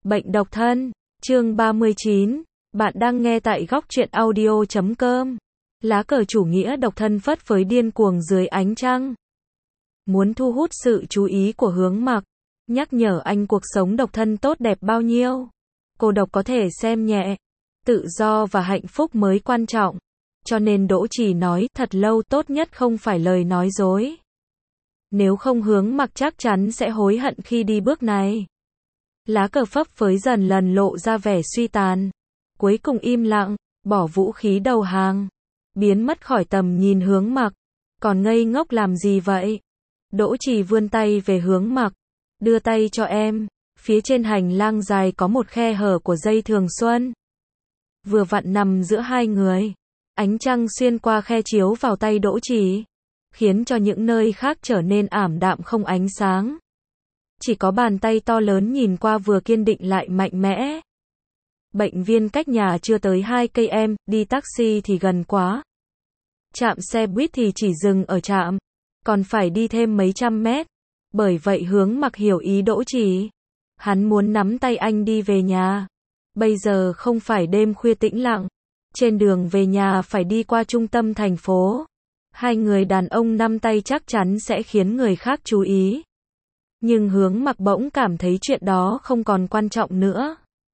Bệnh độc thân, chương 39, bạn đang nghe tại góc truyện audio.com. Lá cờ chủ nghĩa độc thân phất phới điên cuồng dưới ánh trăng. Muốn thu hút sự chú ý của Hướng Mặc, nhắc nhở anh cuộc sống độc thân tốt đẹp bao nhiêu. Cô độc có thể xem nhẹ, tự do và hạnh phúc mới quan trọng. Cho nên Đỗ Chỉ nói thật lâu tốt nhất không phải lời nói dối. Nếu không Hướng Mặc chắc chắn sẽ hối hận khi đi bước này. Lá cờ phấp phới dần lần lộ ra vẻ suy tàn. Cuối cùng im lặng, bỏ vũ khí đầu hàng. Biến mất khỏi tầm nhìn Hướng Mặc. Còn ngây ngốc làm gì vậy? Đỗ Chỉ vươn tay về Hướng Mặc. Đưa tay cho em. Phía trên hành lang dài có một khe hở của dây thường xuân. Vừa vặn nằm giữa hai người. Ánh trăng xuyên qua khe chiếu vào tay Đỗ Chỉ, khiến cho những nơi khác trở nên ảm đạm không ánh sáng. Chỉ có bàn tay to lớn nhìn qua vừa kiên định lại mạnh mẽ. Bệnh viện cách nhà chưa tới 2 cây em, đi taxi thì gần quá. Trạm xe buýt thì chỉ dừng ở trạm, còn phải đi thêm mấy trăm mét. Bởi vậy Hướng Mặc hiểu ý Đỗ Chỉ. Hắn muốn nắm tay anh đi về nhà. Bây giờ không phải đêm khuya tĩnh lặng. Trên đường về nhà phải đi qua trung tâm thành phố. Hai người đàn ông nắm tay chắc chắn sẽ khiến người khác chú ý. Nhưng Hướng Mặc bỗng cảm thấy chuyện đó không còn quan trọng nữa.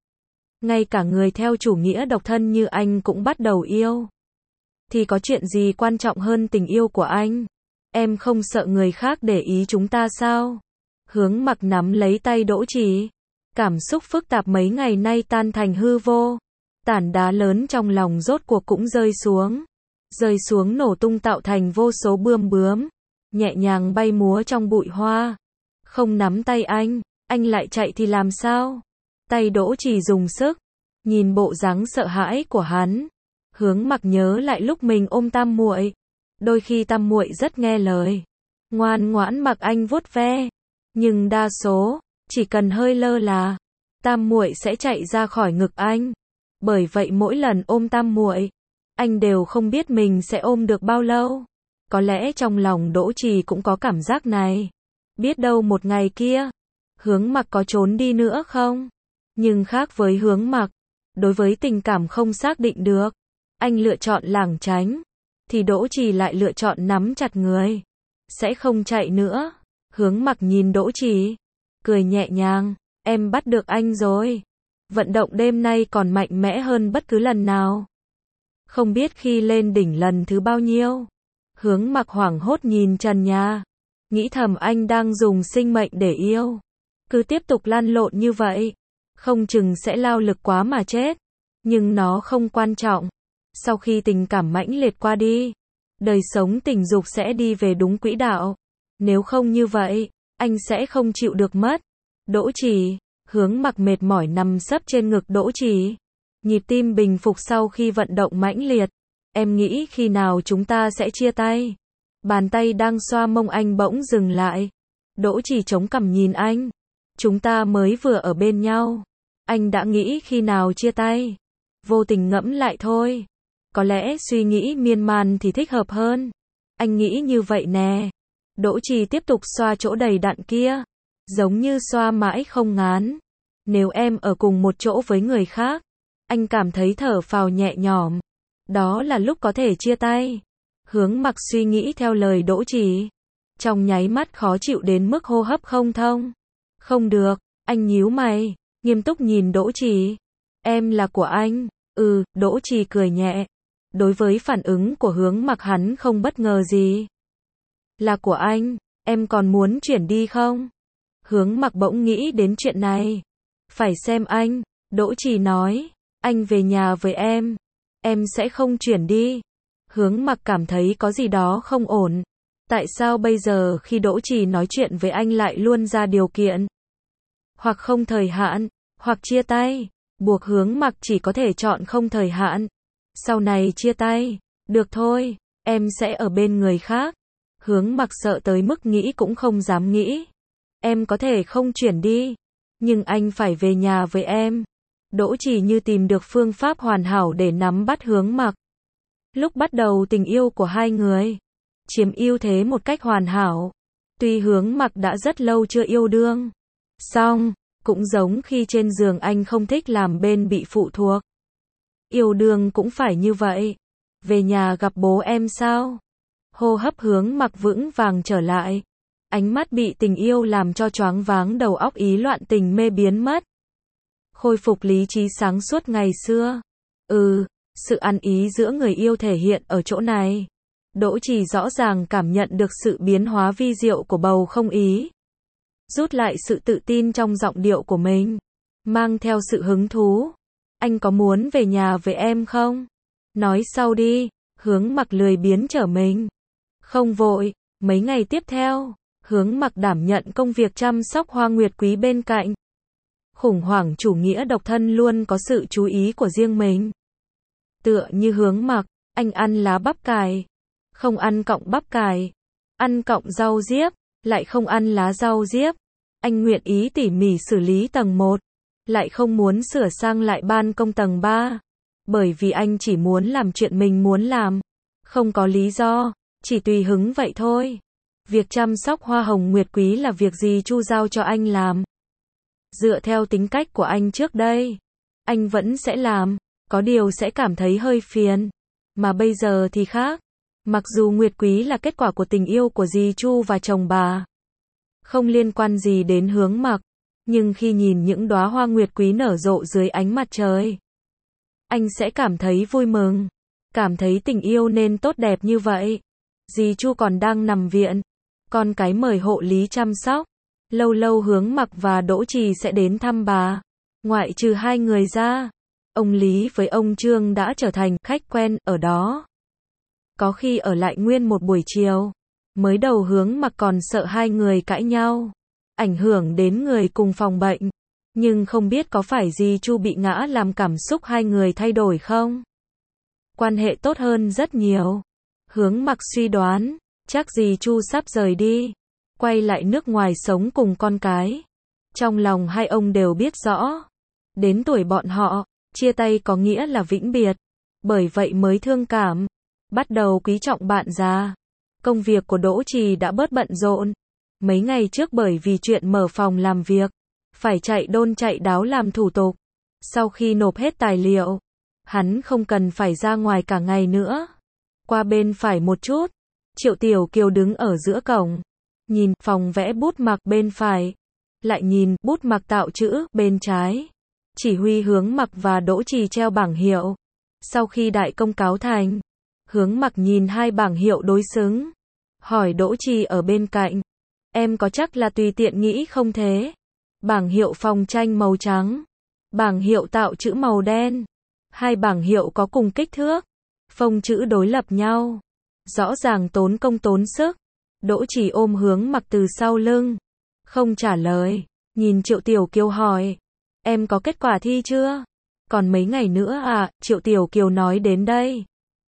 Ngay cả người theo chủ nghĩa độc thân như anh cũng bắt đầu yêu. Thì có chuyện gì quan trọng hơn tình yêu của anh? Em không sợ người khác để ý chúng ta sao? Hướng Mặc nắm lấy tay Đỗ Chỉ. Cảm xúc phức tạp mấy ngày nay tan thành hư vô. Tảng đá lớn trong lòng rốt cuộc cũng rơi xuống. Rơi xuống nổ tung tạo thành vô số bươm bướm. Nhẹ nhàng bay múa trong bụi hoa. Không nắm tay anh lại chạy thì làm sao? Tay Đỗ Chỉ dùng sức. Nhìn bộ dáng sợ hãi của hắn. Hướng Mặc nhớ lại lúc mình ôm Tam muội. Đôi khi Tam muội rất nghe lời. Ngoan ngoãn mặc anh vuốt ve. Nhưng đa số, chỉ cần hơi lơ là, Tam muội sẽ chạy ra khỏi ngực anh. Bởi vậy mỗi lần ôm Tam muội, anh đều không biết mình sẽ ôm được bao lâu. Có lẽ trong lòng Đỗ Chỉ cũng có cảm giác này. Biết đâu một ngày kia, Hướng Mặc có trốn đi nữa không? Nhưng khác với Hướng Mặc, đối với tình cảm không xác định được, anh lựa chọn lảng tránh, thì Đỗ Chỉ lại lựa chọn nắm chặt người. Sẽ không chạy nữa. Hướng Mặc nhìn Đỗ Chỉ, cười nhẹ nhàng, em bắt được anh rồi. Vận động đêm nay còn mạnh mẽ hơn bất cứ lần nào. Không biết khi lên đỉnh lần thứ bao nhiêu. Hướng Mặc hoảng hốt nhìn trần nhà. Nghĩ thầm anh đang dùng sinh mệnh để yêu. Cứ tiếp tục lăn lộn như vậy, không chừng sẽ lao lực quá mà chết. Nhưng nó không quan trọng. Sau khi tình cảm mãnh liệt qua đi, đời sống tình dục sẽ đi về đúng quỹ đạo. Nếu không như vậy, anh sẽ không chịu được mất. Đỗ Chỉ. Hướng Mặc mệt mỏi nằm sấp trên ngực Đỗ Chỉ. Nhịp tim bình phục sau khi vận động mãnh liệt. Em nghĩ khi nào chúng ta sẽ chia tay? Bàn tay đang xoa mông anh bỗng dừng lại. Đỗ Chỉ chống cằm nhìn anh. Chúng ta mới vừa ở bên nhau. Anh đã nghĩ khi nào chia tay? Vô tình ngẫm lại thôi. Có lẽ suy nghĩ miên man thì thích hợp hơn. Anh nghĩ như vậy nè. Đỗ Chỉ tiếp tục xoa chỗ đầy đặn kia. Giống như xoa mãi không ngán. Nếu em ở cùng một chỗ với người khác, anh cảm thấy thở phào nhẹ nhõm. Đó là lúc có thể chia tay. Hướng Mặc suy nghĩ theo lời Đỗ Chỉ. Trong nháy mắt khó chịu đến mức hô hấp không thông. Không được, anh nhíu mày, nghiêm túc nhìn Đỗ Chỉ. Em là của anh. Đỗ Chỉ cười nhẹ. Đối với phản ứng của Hướng Mặc hắn không bất ngờ gì. Là của anh, em còn muốn chuyển đi không? Hướng Mặc bỗng nghĩ đến chuyện này. Phải xem anh. Đỗ Chỉ nói. Anh về nhà với em sẽ không chuyển đi. Hướng Mặc cảm thấy có gì đó không ổn. Tại sao bây giờ khi Đỗ Chỉ nói chuyện với anh lại luôn ra điều kiện? Hoặc không thời hạn, hoặc chia tay. Buộc Hướng Mặc chỉ có thể chọn không thời hạn. Sau này chia tay. Được thôi, em sẽ ở bên người khác. Hướng Mặc sợ tới mức nghĩ cũng không dám nghĩ. Em có thể không chuyển đi, nhưng anh phải về nhà với em. Đỗ Chỉ như tìm được phương pháp hoàn hảo để nắm bắt Hướng Mặc. Lúc bắt đầu tình yêu của hai người, chiếm ưu thế một cách hoàn hảo. Tuy Hướng Mặc đã rất lâu chưa yêu đương, song Cũng giống khi trên giường anh không thích làm bên bị phụ thuộc. Yêu đương cũng phải như vậy. Về nhà gặp bố em sao? Hô hấp Hướng Mặc vững vàng trở lại. Ánh mắt bị tình yêu làm cho choáng váng, đầu óc ý loạn tình mê biến mất. Khôi phục lý trí sáng suốt ngày xưa. Sự ăn ý giữa người yêu thể hiện ở chỗ này. Đỗ Trì rõ ràng cảm nhận được sự biến hóa vi diệu của bầu không ý. Rút lại sự tự tin trong giọng điệu của mình. Mang theo sự hứng thú. Anh có muốn về nhà với em không? Nói sau đi. Hướng Mặc lười biếng trở mình. Không vội. Mấy ngày tiếp theo, Hướng Mặc đảm nhận công việc chăm sóc Hoa Nguyệt Quý bên cạnh. Khủng hoảng chủ nghĩa độc thân luôn có sự chú ý của riêng mình. Tựa như Hướng Mặc, anh ăn lá bắp cải, không ăn cọng bắp cải, ăn cọng rau diếp, lại không ăn lá rau diếp. Anh nguyện ý tỉ mỉ xử lý tầng 1, lại không muốn sửa sang lại ban công tầng 3. Bởi vì anh chỉ muốn làm chuyện mình muốn làm. Không có lý do, chỉ tùy hứng vậy thôi. Việc chăm sóc hoa hồng Nguyệt Quý là việc gì Chu giao cho anh làm. Dựa theo tính cách của anh trước đây, anh vẫn sẽ làm, có điều sẽ cảm thấy hơi phiền. Mà bây giờ thì khác. Mặc dù Nguyệt Quý là kết quả của tình yêu của dì Chu và chồng bà, không liên quan gì đến Hướng Mặc, nhưng khi nhìn những đóa hoa Nguyệt Quý nở rộ dưới ánh mặt trời, anh sẽ cảm thấy vui mừng, cảm thấy tình yêu nên tốt đẹp như vậy. Dì Chu còn đang nằm viện, con cái mời hộ lý chăm sóc. Lâu lâu Hướng Mặc và Đỗ Trì sẽ đến thăm bà. Ngoại trừ hai người ra, ông Lý với ông Trương đã trở thành khách quen ở đó. Có khi ở lại nguyên một buổi chiều. Mới đầu Hướng Mặc còn sợ hai người cãi nhau, ảnh hưởng đến người cùng phòng bệnh. Nhưng không biết có phải dì Chu bị ngã làm cảm xúc hai người thay đổi không? Quan hệ tốt hơn rất nhiều. Hướng Mặc suy đoán, chắc dì Chu sắp rời đi, quay lại nước ngoài sống cùng con cái. Trong lòng hai ông đều biết rõ, đến tuổi bọn họ, chia tay có nghĩa là vĩnh biệt. Bởi vậy mới thương cảm, bắt đầu quý trọng bạn già. Công việc của Đỗ Trì đã bớt bận rộn. Mấy ngày trước bởi vì chuyện mở phòng làm việc, phải chạy đôn chạy đáo làm thủ tục. Sau khi nộp hết tài liệu, hắn không cần phải ra ngoài cả ngày nữa. Qua bên phải một chút, Triệu Tiểu Kiều đứng ở giữa cổng, nhìn phòng vẽ bút mặc bên phải, lại nhìn bút mặc tạo chữ bên trái. Chỉ huy Hướng Mặc và Đỗ Trì treo bảng hiệu. Sau khi đại công cáo thành, Hướng Mặc nhìn hai bảng hiệu đối xứng, hỏi Đỗ Trì ở bên cạnh, em có chắc là tùy tiện nghĩ không thế? Bảng hiệu phòng tranh màu trắng, bảng hiệu tạo chữ màu đen. Hai bảng hiệu có cùng kích thước, phông chữ đối lập nhau, rõ ràng tốn công tốn sức. Đỗ Trì ôm Hướng Mặc từ sau lưng, không trả lời, nhìn Triệu Tiểu Kiều hỏi, em có kết quả thi chưa? Còn mấy ngày nữa à? Triệu Tiểu Kiều nói đến đây.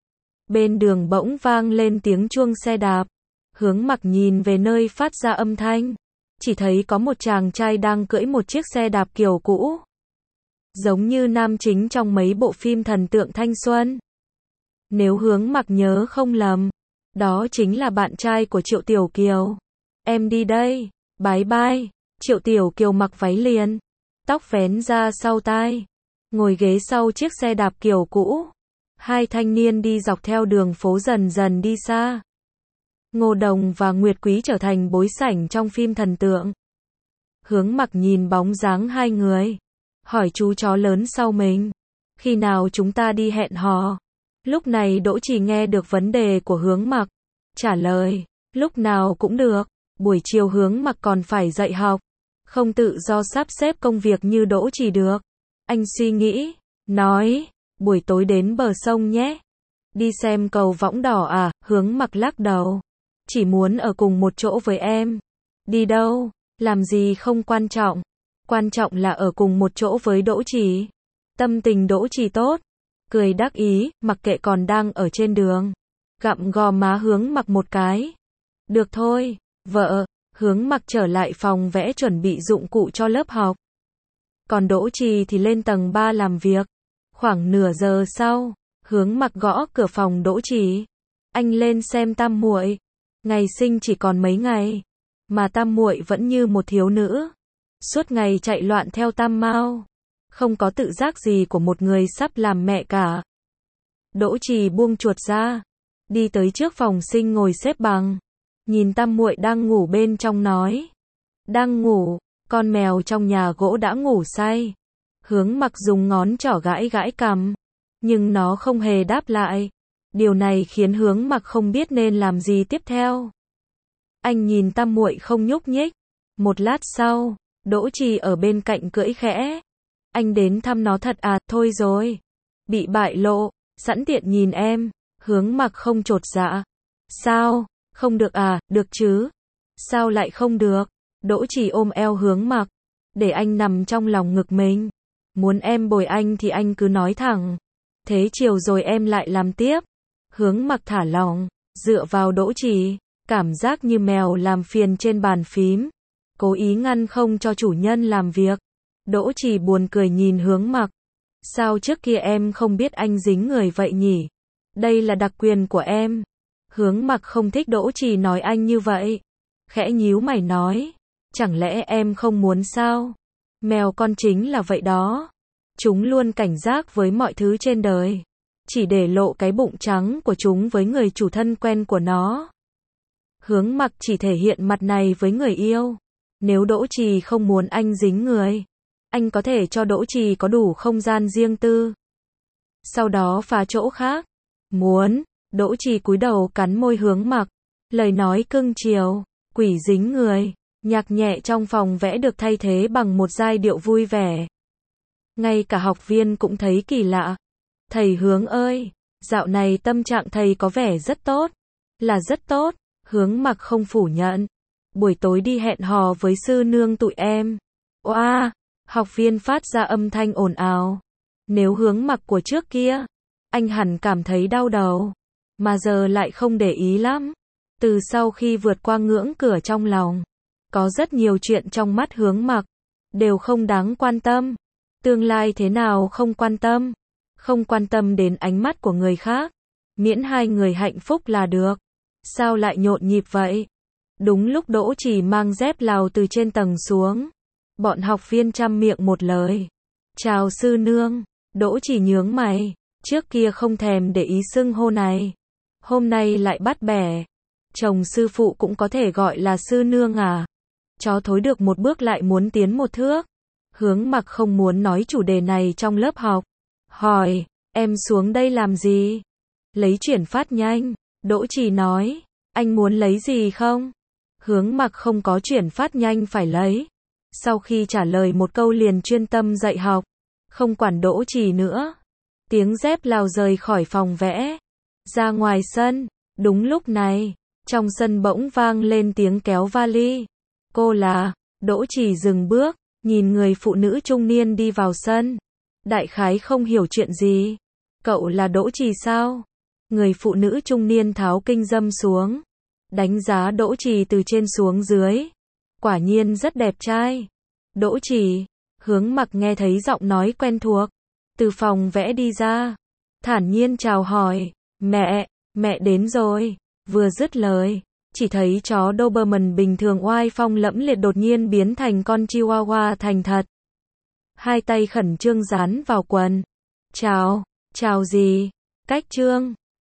Bên đường bỗng vang lên tiếng chuông xe đạp. Hướng Mặc nhìn về nơi phát ra âm thanh, chỉ thấy có một chàng trai đang cưỡi một chiếc xe đạp kiểu cũ, giống như nam chính trong mấy bộ phim thần tượng thanh xuân. Nếu Hướng Mặc nhớ không lầm, đó chính là bạn trai của Triệu Tiểu Kiều. Em đi đây, bye bye. Triệu Tiểu Kiều mặc váy liền, tóc vén ra sau tai, ngồi ghế sau chiếc xe đạp kiểu cũ. Hai thanh niên đi dọc theo đường phố dần dần đi xa. Ngô Đồng và Nguyệt Quý trở thành bối cảnh trong phim thần tượng. Hướng Mặc nhìn bóng dáng hai người, hỏi chú chó lớn sau mình, khi nào chúng ta đi hẹn hò? Lúc này Đỗ Trì nghe được vấn đề của Hướng Mặc, trả lời, lúc nào cũng được. Buổi chiều Hướng Mặc còn phải dạy học, không tự do sắp xếp công việc như Đỗ Trì được. Anh suy nghĩ, nói, buổi tối đến bờ sông nhé. Đi xem cầu Võng Đỏ à? Hướng Mặc lắc đầu, chỉ muốn ở cùng một chỗ với em. Đi đâu, làm gì không quan trọng, quan trọng là ở cùng một chỗ với Đỗ Trì. Tâm tình Đỗ Trì tốt, cười đắc ý, mặc kệ còn đang ở trên đường, gặm gò má Hướng Mặc một cái. Được thôi, vợ. Hướng Mặc trở lại phòng vẽ chuẩn bị dụng cụ cho lớp học. Còn Đỗ Trì thì lên tầng 3 làm việc. Khoảng nửa giờ sau, Hướng Mặc gõ cửa phòng Đỗ Trì. Anh lên xem tam muội. Ngày sinh chỉ còn mấy ngày, mà tam muội vẫn như một thiếu nữ. suốt ngày chạy loạn theo tam mao, không có tự giác gì của một người sắp làm mẹ cả. Đỗ Trì buông chuột ra, đi tới trước phòng sinh ngồi xếp bằng, nhìn tam muội đang ngủ bên trong nói. Đang ngủ, con mèo trong nhà gỗ đã ngủ say. Hướng Mặc dùng ngón trỏ gãi gãi cằm, nhưng nó không hề đáp lại. Điều này khiến Hướng Mặc không biết nên làm gì tiếp theo. Anh nhìn tam muội không nhúc nhích. Một lát sau, Đỗ Trì ở bên cạnh cưỡi khẽ. Anh đến thăm nó thật à? Thôi rồi, bị bại lộ, sẵn tiện nhìn em. Hướng Mặc không chột dạ. Sao, không được à? Được chứ. Sao lại không được? Đỗ Trì ôm eo Hướng Mặc, để anh nằm trong lòng ngực mình. Muốn em bồi anh thì anh cứ nói thẳng. Thế chiều rồi em lại làm tiếp. Hướng Mặc thả lỏng, dựa vào Đỗ Trì, cảm giác như mèo làm phiền trên bàn phím, cố ý ngăn không cho chủ nhân làm việc. Đỗ Trì buồn cười nhìn Hướng Mặc. Sao trước kia em không biết anh dính người vậy nhỉ? Đây là đặc quyền của em. Hướng Mặc không thích Đỗ Trì nói anh như vậy. Khẽ nhíu mày nói. Chẳng lẽ em không muốn sao? Mèo con chính là vậy đó. Chúng luôn cảnh giác với mọi thứ trên đời, chỉ để lộ cái bụng trắng của chúng với người chủ thân quen của nó. Hướng Mặc chỉ thể hiện mặt này với người yêu. Nếu Đỗ Trì không muốn anh dính người, anh có thể cho Đỗ Trì có đủ không gian riêng tư, sau đó phá chỗ khác. Muốn. Đỗ Trì cúi đầu cắn môi Hướng Mặc. Lời nói cưng chiều, quỷ dính người. Nhạc nhẹ trong phòng vẽ được thay thế bằng một giai điệu vui vẻ. Ngay cả học viên cũng thấy kỳ lạ. Thầy Hướng ơi, dạo này tâm trạng thầy có vẻ rất tốt. Là rất tốt. Hướng Mặc không phủ nhận. Buổi tối đi hẹn hò với sư nương tụi em. Oa, học viên phát ra âm thanh ồn ào. Nếu Hướng Mặc của trước kia, anh hẳn cảm thấy đau đầu, mà giờ lại không để ý lắm. Từ sau khi vượt qua ngưỡng cửa trong lòng, có rất nhiều chuyện trong mắt Hướng Mặc đều không đáng quan tâm. Tương lai thế nào không quan tâm, không quan tâm đến ánh mắt của người khác, miễn hai người hạnh phúc là được. Sao lại nhộn nhịp vậy? Đúng lúc Đỗ Trì mang dép Lào từ trên tầng xuống, bọn học viên chăm miệng một lời. Chào sư nương. Đỗ Trì nhướng mày, trước kia không thèm để ý xưng hô này, hôm nay lại bắt bẻ. Chồng sư phụ cũng có thể gọi là sư nương à? Chó thối được một bước lại muốn tiến một thước. Hướng Mặc không muốn nói chủ đề này trong lớp học. Hỏi, em xuống đây làm gì? Lấy chuyển phát nhanh. Đỗ Trì nói, anh muốn lấy gì không? Hướng Mặc không có chuyển phát nhanh phải lấy. Sau khi trả lời một câu liền chuyên tâm dạy học, không quản Đỗ Trì nữa. Tiếng dép Lào rời khỏi phòng vẽ, ra ngoài sân. Đúng lúc này, trong sân bỗng vang lên tiếng kéo vali. Cô là? Đỗ Trì dừng bước, nhìn người phụ nữ trung niên đi vào sân. Đại khái không hiểu chuyện gì. Cậu là Đỗ Trì sao? Người phụ nữ trung niên tháo kinh dâm xuống, đánh giá Đỗ Trì từ trên xuống dưới. Quả nhiên rất đẹp trai. Đỗ Trì. Hướng Mặc nghe thấy giọng nói quen thuộc, từ phòng vẽ đi ra, thản nhiên chào hỏi. Mẹ đến rồi. Vừa dứt lời, chỉ thấy chó Doberman bình thường oai phong lẫm liệt đột nhiên biến thành con Chihuahua thành thật. Hai tay khẩn trương dán vào quần. Chào gì? Cách trương.